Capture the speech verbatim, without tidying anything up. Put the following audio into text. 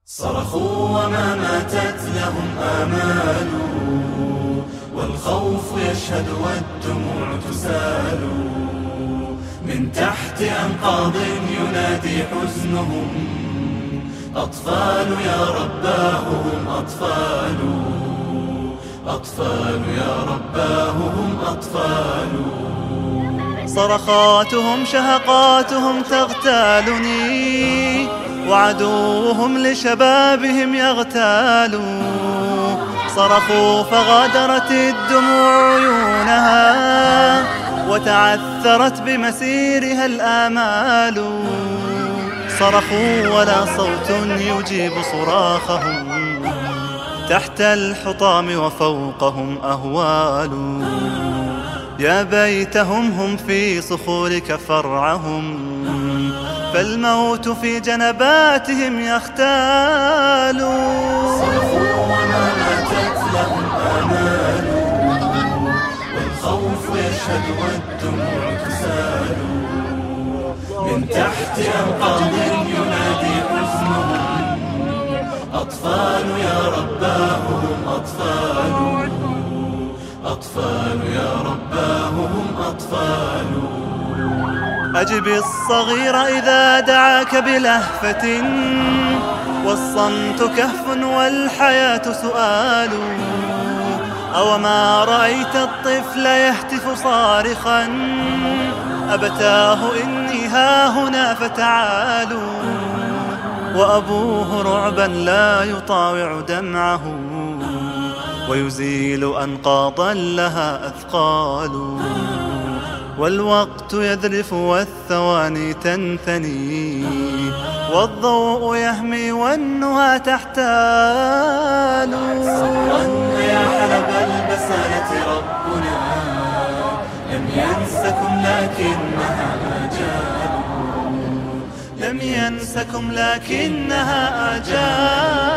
صرخوا وما ماتت لهم آمال، والخوف يشهد والدموع تسال. من تحت أنقاض ينادي حزنهم، أطفال يا رباه هم أطفال، أطفال يا رباه هم أطفال. صرخاتهم شهقاتهم تغتالني، وعدوهم لشبابهم يغتال. صرخوا فغادرت الدموع عيونها، وتعثرت بمسيرها الآمال. صرخوا ولا صوت يجيب صراخهم، تحت الحطام وفوقهم أهوال. يا بيتهم هم في صخورك فرعهم، فالموت في جنباتهم يختال. صرخوا وما ماتت لهم آمال، والخوف يشهد والدموع تسال. من تحت أنقاض ينادي حزنهم، أطفال يا رباه هم أطفال، أطفال يا رباه هم أطفال. أجب الصغير إذا دعاك بلهفة، والصمت كهف والحياة سؤال. أوما رأيت الطفل يهتف صارخا، أبتاه إني ها هنا فتعالوا. وأبوه رعبا لا يطاوع دمعه، ويزيل أنقاضا لها أثقال. والوقت يذرف والثواني تنثني، والضوء يهمي والنهى تحتال. صبرا يا حلب البسالة ربنا، لم ينسكم لكنها آجال، لم ينسكم لكنها آجال.